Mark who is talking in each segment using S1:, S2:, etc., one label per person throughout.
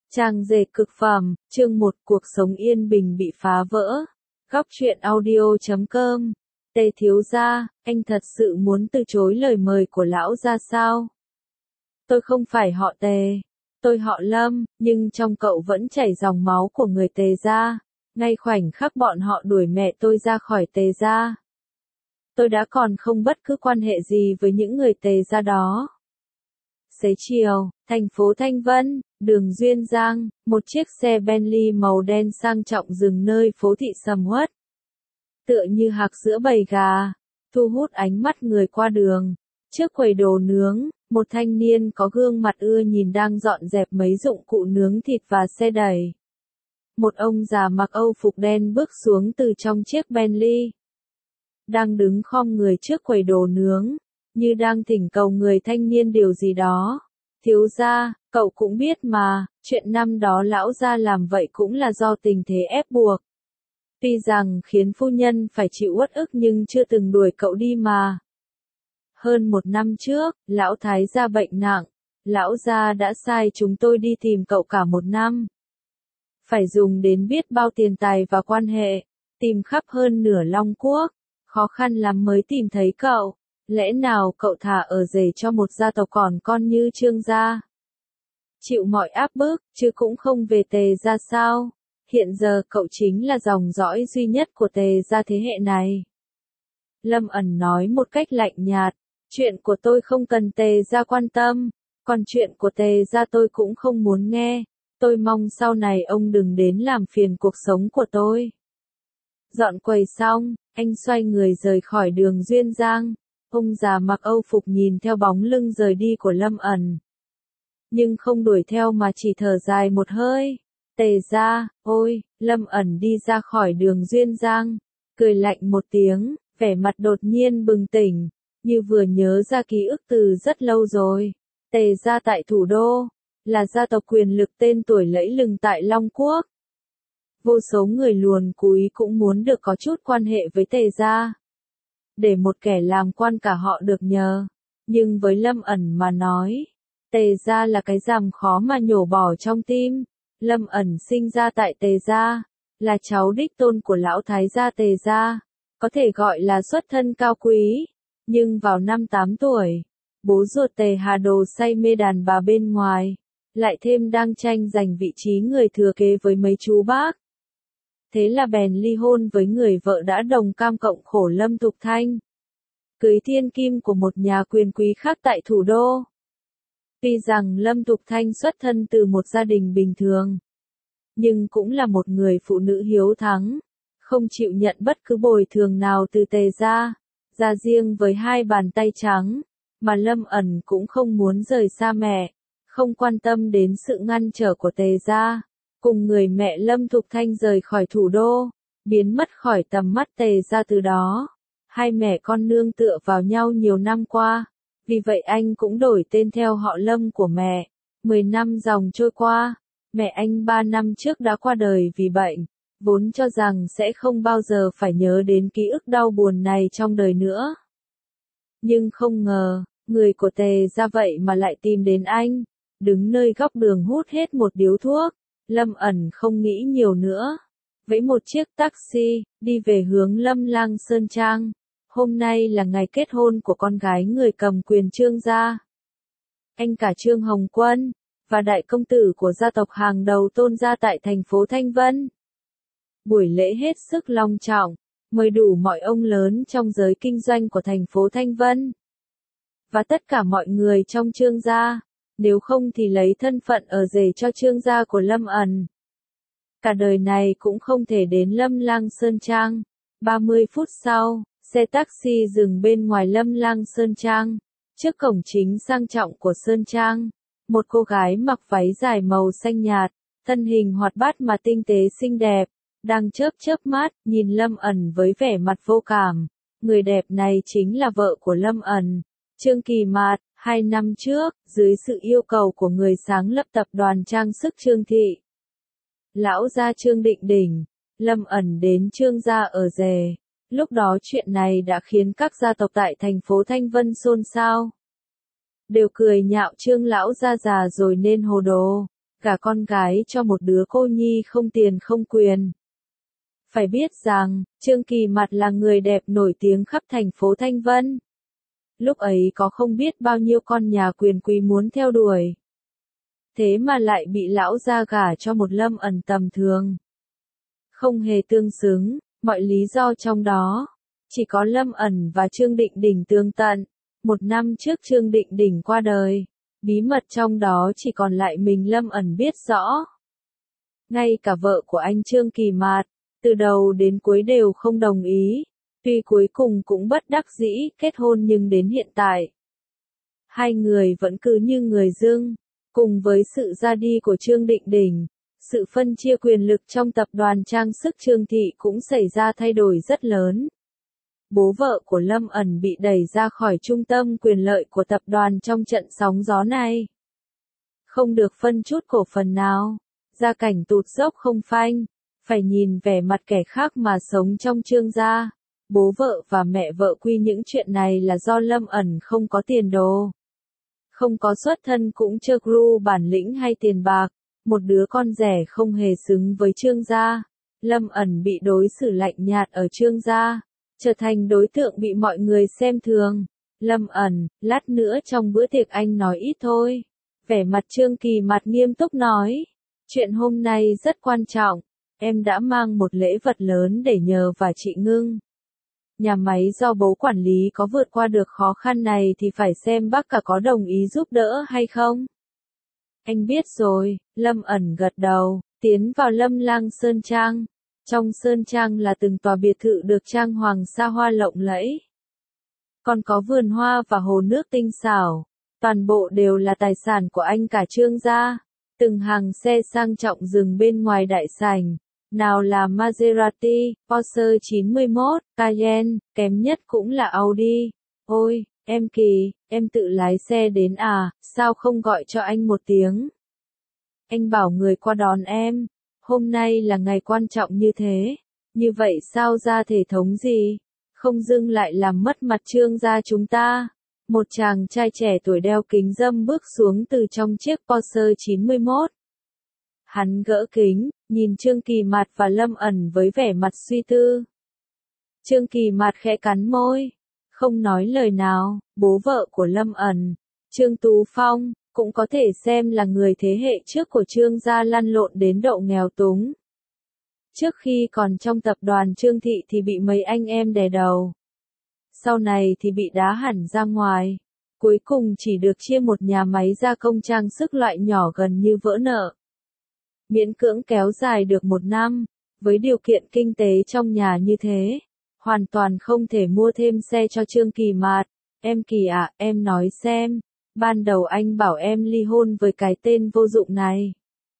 S1: Trang dệt cực phẩm, chương 1 cuộc sống yên bình bị phá vỡ. Góc truyện audio.com. Tề thiếu gia, anh thật sự muốn từ chối lời mời của lão gia sao? Tôi không phải họ Tề, tôi họ Lâm, nhưng trong cậu vẫn chảy dòng máu của người Tề gia. Ngay khoảnh khắc bọn họ đuổi mẹ tôi ra khỏi Tề gia, tôi đã còn không bất cứ quan hệ gì với những người Tề gia đó. Xế chiều, thành phố Thanh Vân, đường Duyên Giang, một chiếc xe Bentley màu đen sang trọng dừng nơi phố thị sầm uất. Tựa như hạc giữa bầy gà, thu hút ánh mắt người qua đường. Trước quầy đồ nướng, một thanh niên có gương mặt ưa nhìn đang dọn dẹp mấy dụng cụ nướng thịt và xe đẩy. Một ông già mặc âu phục đen bước xuống từ trong chiếc Bentley. Đang đứng khom người trước quầy đồ nướng, như đang thỉnh cầu người thanh niên điều gì đó. Thiếu gia, cậu cũng biết mà, chuyện năm đó lão gia làm vậy cũng là do tình thế ép buộc. Tuy rằng khiến phu nhân phải chịu uất ức nhưng chưa từng đuổi cậu đi mà. Hơn 1 năm trước, lão thái gia bệnh nặng, lão gia đã sai chúng tôi đi tìm cậu cả 1 năm. Phải dùng đến biết bao tiền tài và quan hệ, tìm khắp hơn nửa Long Quốc, khó khăn lắm mới tìm thấy cậu. Lẽ nào cậu thà ở rể cho một gia tộc còn con như Trương gia? Chịu mọi áp bức, chứ cũng không về Tề gia sao? Hiện giờ cậu chính là dòng dõi duy nhất của Tề gia thế hệ này. Lâm ẩn nói một cách lạnh nhạt, chuyện của tôi không cần Tề gia quan tâm, còn chuyện của Tề gia tôi cũng không muốn nghe. Tôi mong sau này ông đừng đến làm phiền cuộc sống của tôi. Dọn quầy xong, anh xoay người rời khỏi đường Duyên Giang. Ông già mặc âu phục nhìn theo bóng lưng rời đi của Lâm ẩn. Nhưng không đuổi theo mà chỉ thở dài một hơi. Tề gia, ôi, Lâm ẩn đi ra khỏi đường Duyên Giang, cười lạnh một tiếng, vẻ mặt đột nhiên bừng tỉnh, như vừa nhớ ra ký ức từ rất lâu rồi. Tề gia tại thủ đô, là gia tộc quyền lực tên tuổi lẫy lừng tại Long Quốc. Vô số người luồn cúi cũng muốn được có chút quan hệ với Tề gia. Để một kẻ làm quan cả họ được nhờ. Nhưng với Lâm ẩn mà nói, Tề gia là cái rằm khó mà nhổ bỏ trong tim. Lâm ẩn sinh ra tại Tề gia, là cháu đích tôn của lão thái gia Tề gia, có thể gọi là xuất thân cao quý. Nhưng vào năm 8 tuổi, bố ruột Tề Hà Đồ say mê đàn bà bên ngoài, lại thêm đang tranh giành vị trí người thừa kế với mấy chú bác. Thế là bèn ly hôn với người vợ đã đồng cam cộng khổ Lâm Thục Thanh, cưới thiên kim của một nhà quyền quý khác tại thủ đô. Tuy rằng Lâm Thục Thanh xuất thân từ một gia đình bình thường, nhưng cũng là một người phụ nữ hiếu thắng, không chịu nhận bất cứ bồi thường nào từ Tề gia, ra riêng với 2 bàn tay trắng, mà Lâm ẩn cũng không muốn rời xa mẹ, không quan tâm đến sự ngăn trở của Tề gia. Cùng người mẹ Lâm Thục Thanh rời khỏi thủ đô, biến mất khỏi tầm mắt Tề gia từ đó. 2 mẹ con nương tựa vào nhau nhiều năm qua, vì vậy anh cũng đổi tên theo họ Lâm của mẹ. 10 năm dòng trôi qua, mẹ anh 3 năm trước đã qua đời vì bệnh, vốn cho rằng sẽ không bao giờ phải nhớ đến ký ức đau buồn này trong đời nữa. Nhưng không ngờ, người của Tề gia vậy mà lại tìm đến anh, đứng nơi góc đường hút hết một điếu thuốc. Lâm ẩn không nghĩ nhiều nữa, vẫy một chiếc taxi, đi về hướng Lâm Lang Sơn Trang. Hôm nay là ngày kết hôn của con gái người cầm quyền Trương gia. Anh cả Trương Hồng Quân, và đại công tử của gia tộc hàng đầu Tôn gia tại thành phố Thanh Vân. Buổi lễ hết sức long trọng, mời đủ mọi ông lớn trong giới kinh doanh của thành phố Thanh Vân. Và tất cả mọi người trong Trương gia. Nếu không thì lấy thân phận ở rể cho Trương gia của Lâm ẩn. Cả đời này cũng không thể đến Lâm Lang Sơn Trang. 30 phút sau, xe taxi dừng bên ngoài Lâm Lang Sơn Trang. Trước cổng chính sang trọng của Sơn Trang, một cô gái mặc váy dài màu xanh nhạt, thân hình hoạt bát mà tinh tế xinh đẹp, đang chớp chớp mắt, nhìn Lâm ẩn với vẻ mặt vô cảm. Người đẹp này chính là vợ của Lâm ẩn, Trương Kỳ Mạt. 2 năm trước, dưới sự yêu cầu của người sáng lập tập đoàn trang sức Trương Thị, lão gia Trương Định Đỉnh, Lâm ẩn đến Trương gia ở rể. Lúc đó chuyện này đã khiến các gia tộc tại thành phố Thanh Vân xôn xao. Đều cười nhạo Trương lão gia già rồi nên hồ đồ. gả con gái cho một đứa cô nhi không tiền không quyền. Phải biết rằng, Trương Kỳ Mặt là người đẹp nổi tiếng khắp thành phố Thanh Vân. Lúc ấy có không biết bao nhiêu con nhà quyền quý muốn theo đuổi. Thế mà lại bị lão gia gả cho một Lâm Ẩn tầm thường. Không hề tương xứng, mọi lý do trong đó. Chỉ có Lâm Ẩn và Trương Định Đình tương tận. 1 năm trước Trương Định Đình qua đời. Bí mật trong đó chỉ còn lại mình Lâm Ẩn biết rõ. Ngay cả vợ của anh Trương Kỳ Mạt, từ đầu đến cuối đều không đồng ý. Tuy cuối cùng cũng bất đắc dĩ kết hôn nhưng đến hiện tại, hai người vẫn cứ như người dưng. Cùng với sự ra đi của Trương Định Đình, sự phân chia quyền lực trong tập đoàn trang sức Trương Thị cũng xảy ra thay đổi rất lớn. Bố vợ của Lâm Ẩn bị đẩy ra khỏi trung tâm quyền lợi của tập đoàn trong trận sóng gió này. Không được phân chút cổ phần nào, gia cảnh tụt dốc không phanh, phải nhìn vẻ mặt kẻ khác mà sống trong Trương gia. Bố vợ và mẹ vợ quy những chuyện này là do Lâm Ẩn không có tiền đồ. Không có xuất thân cũng chơ gru bản lĩnh hay tiền bạc, một đứa con rẻ không hề xứng với Trương gia. Lâm Ẩn bị đối xử lạnh nhạt ở Trương gia, trở thành đối tượng bị mọi người xem thường. Lâm Ẩn, lát nữa trong bữa tiệc anh nói ít thôi. Vẻ mặt Trương Kỳ Mặt nghiêm túc nói. Chuyện hôm nay rất quan trọng, em đã mang một lễ vật lớn để nhờ và chị Ngưng. Nhà máy do bố quản lý có vượt qua được khó khăn này thì phải xem bác cả có đồng ý giúp đỡ hay không. Anh biết rồi, Lâm Ẩn gật đầu, tiến vào Lâm Lang Sơn Trang. Trong Sơn Trang là từng tòa biệt thự được trang hoàng xa hoa lộng lẫy. Còn có vườn hoa và hồ nước tinh xảo. Toàn bộ đều là tài sản của anh cả Trương gia. Từng hàng xe sang trọng dừng bên ngoài đại sảnh. Nào là Maserati, Porsche 91, Cayenne, kém nhất cũng là Audi. Ôi, em Kỳ, em tự lái xe đến à, sao không gọi cho anh một tiếng? Anh bảo người qua đón em. Hôm nay là ngày quan trọng như thế. Như vậy sao ra thể thống gì? Không dưng lại làm mất mặt Trương gia chúng ta. Một chàng trai trẻ tuổi đeo kính râm bước xuống từ trong chiếc Porsche 91. Hắn gỡ kính, nhìn Trương Kỳ Mạt và Lâm Ẩn với vẻ mặt suy tư. Trương Kỳ Mạt khẽ cắn môi, không nói lời nào. Bố vợ của Lâm Ẩn, Trương Tú Phong, cũng có thể xem là người thế hệ trước của Trương gia lăn lộn đến độ nghèo túng. Trước khi còn trong tập đoàn Trương Thị thì bị mấy anh em đè đầu. Sau này thì bị đá hẳn ra ngoài. Cuối cùng chỉ được chia một nhà máy gia công trang sức loại nhỏ gần như vỡ nợ. Miễn cưỡng kéo dài được 1 năm, với điều kiện kinh tế trong nhà như thế, hoàn toàn không thể mua thêm xe cho Trương Kỳ Mạt. Em Kỳ ạ, em nói xem, ban đầu anh bảo em ly hôn với cái tên vô dụng này.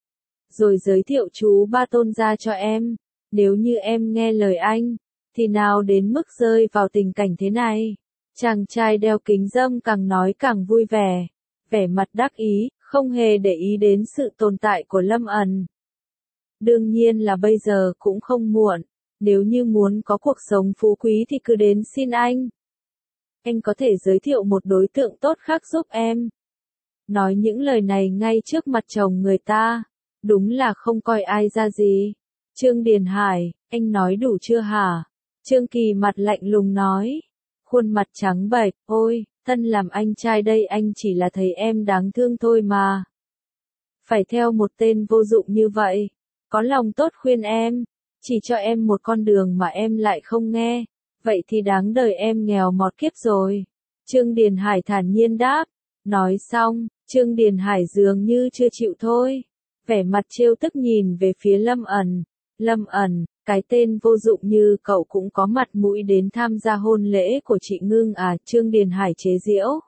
S1: Rồi giới thiệu chú Ba Tôn ra cho em, nếu như em nghe lời anh, thì nào đến mức rơi vào tình cảnh thế này. Chàng trai đeo kính râm càng nói càng vui vẻ, vẻ mặt đắc ý, không hề để ý đến sự tồn tại của Lâm Ẩn. Đương nhiên là bây giờ cũng không muộn, nếu như muốn có cuộc sống phú quý thì cứ đến xin anh. Anh có thể giới thiệu một đối tượng tốt khác giúp em. Nói những lời này ngay trước mặt chồng người ta, đúng là không coi ai ra gì. Trương Điền Hải, anh nói đủ chưa hả? Trương Kỳ Mặt lạnh lùng nói, khuôn mặt trắng bệch, ôi, thân làm anh trai đây anh chỉ là thấy em đáng thương thôi mà. Phải theo một tên vô dụng như vậy, có lòng tốt khuyên em, chỉ cho em một con đường mà em lại không nghe, vậy thì đáng đời em nghèo mọt kiếp rồi. Trương Điền Hải thản nhiên đáp, nói xong, Trương Điền Hải dường như chưa chịu thôi, vẻ mặt trêu tức nhìn về phía Lâm Ẩn. Lâm Ẩn, cái tên vô dụng như cậu cũng có mặt mũi đến tham gia hôn lễ của chị Ngưng à? Trương Điền Hải chế giễu.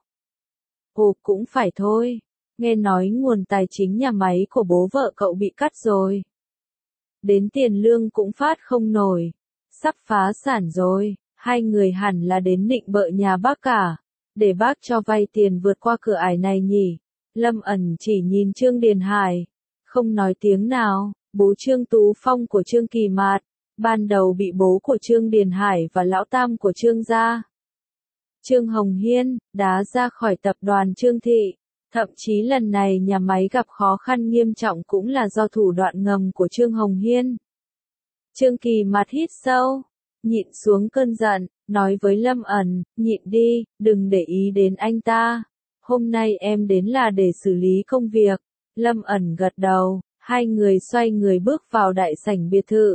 S1: Ồ, cũng phải thôi, nghe nói nguồn tài chính nhà máy của bố vợ cậu bị cắt rồi. Đến tiền lương cũng phát không nổi, sắp phá sản rồi, hai người hẳn là đến định bợ nhà bác cả, để bác cho vay tiền vượt qua cửa ải này nhỉ. Lâm Ẩn chỉ nhìn Trương Điền Hải, không nói tiếng nào. Bố Trương Tú Phong của Trương Kỳ Mạt, ban đầu bị bố của Trương Điền Hải và lão tam của Trương gia, Trương Hồng Hiên, đá ra khỏi tập đoàn Trương Thị. Thậm chí lần này nhà máy gặp khó khăn nghiêm trọng cũng là do thủ đoạn ngầm của Trương Hồng Hiên. Trương Kỳ mặt hít sâu, nhịn xuống cơn giận, nói với Lâm ẩn, nhịn đi, đừng để ý đến anh ta. Hôm nay em đến là để xử lý công việc. Lâm ẩn gật đầu, hai người xoay người bước vào đại sảnh biệt thự.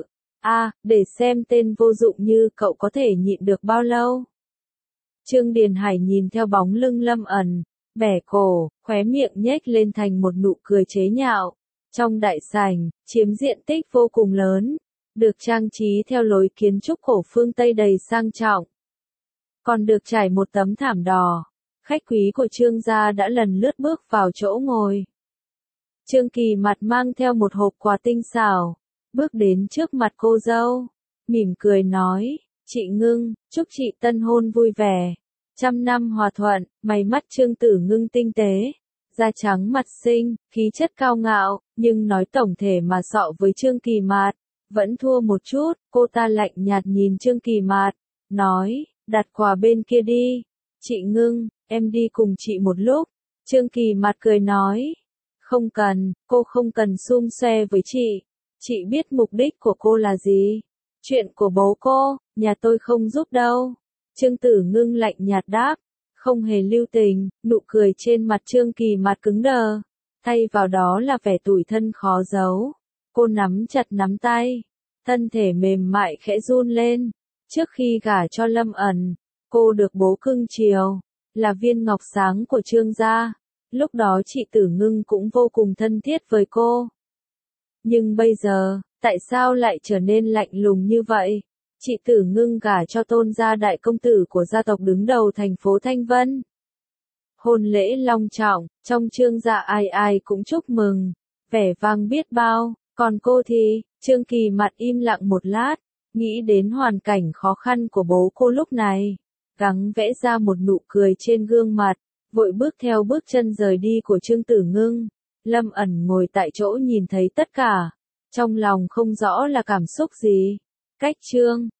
S1: Để xem tên vô dụng như cậu có thể nhịn được bao lâu. Trương Điền Hải nhìn theo bóng lưng Lâm ẩn, bẻ cổ, khóe miệng nhếch lên thành một nụ cười chế nhạo. Trong đại sảnh, chiếm diện tích vô cùng lớn, được trang trí theo lối kiến trúc cổ phương Tây đầy sang trọng. Còn được trải một tấm thảm đỏ. Khách quý của Trương gia đã lần lướt bước vào chỗ ngồi. Trương Kỳ mặt mang theo một hộp quà tinh xảo, bước đến trước mặt cô dâu, mỉm cười nói, chị Ngưng, chúc chị tân hôn vui vẻ, trăm năm hòa thuận. Mày mắt Trương Tử Ngưng tinh tế, da trắng mặt xinh, khí chất cao ngạo, nhưng nói tổng thể mà sọ với Trương Kỳ Mạt, vẫn thua một chút. Cô ta lạnh nhạt nhìn Trương Kỳ Mạt, nói, đặt quà bên kia đi. Chị Ngưng, em đi cùng chị một lúc. Trương Kỳ Mạt cười nói, không cần, cô không cần xum xoe với chị. Chị biết mục đích của cô là gì. Chuyện của bố cô, nhà tôi không giúp đâu. Trương Tử Ngưng lạnh nhạt đáp, không hề lưu tình. Nụ cười trên mặt Trương Kỳ Mạt cứng đờ, thay vào đó là vẻ tủi thân khó giấu. Cô nắm chặt nắm tay, thân thể mềm mại khẽ run lên. Trước khi gả cho Lâm ẩn, cô được bố cưng chiều, là viên ngọc sáng của Trương gia. Lúc đó chị Tử Ngưng cũng vô cùng thân thiết với cô. Nhưng bây giờ, tại sao lại trở nên lạnh lùng như vậy? Chị Tử Ngưng gả cho Tôn gia đại công tử của gia tộc đứng đầu thành phố Thanh Vân. Hôn lễ long trọng, trong Trương gia ai ai cũng chúc mừng, vẻ vang biết bao. Còn cô thì, Trương Kỳ Mạt im lặng một lát, nghĩ đến hoàn cảnh khó khăn của bố cô lúc này, gắng vẽ ra một nụ cười trên gương mặt, vội bước theo bước chân rời đi của Trương Tử Ngưng. Lâm ẩn ngồi tại chỗ nhìn thấy tất cả, trong lòng không rõ là cảm xúc gì. Cách Trương